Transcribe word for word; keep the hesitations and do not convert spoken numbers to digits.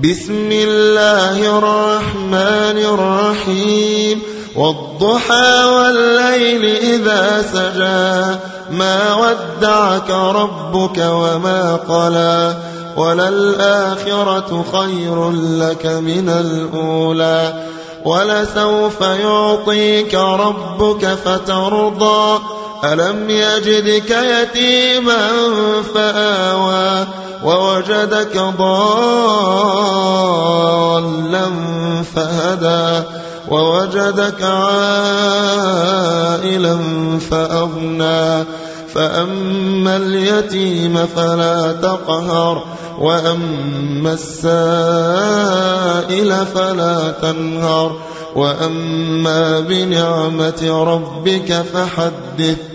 بسم الله الرحمن الرحيم والضحى والليل إذا سجى ما ودعك ربك وما قلى وللآخرة خير لك من الأولى ولسوف يعطيك ربك فترضى ألم يجدك يتيما فآوى ووجدك ضالا فهدى ووجدك عائلا فأغنى فأما اليتيم فلا تقهر وأما السائل فلا تنهر وأما بنعمة ربك فحدث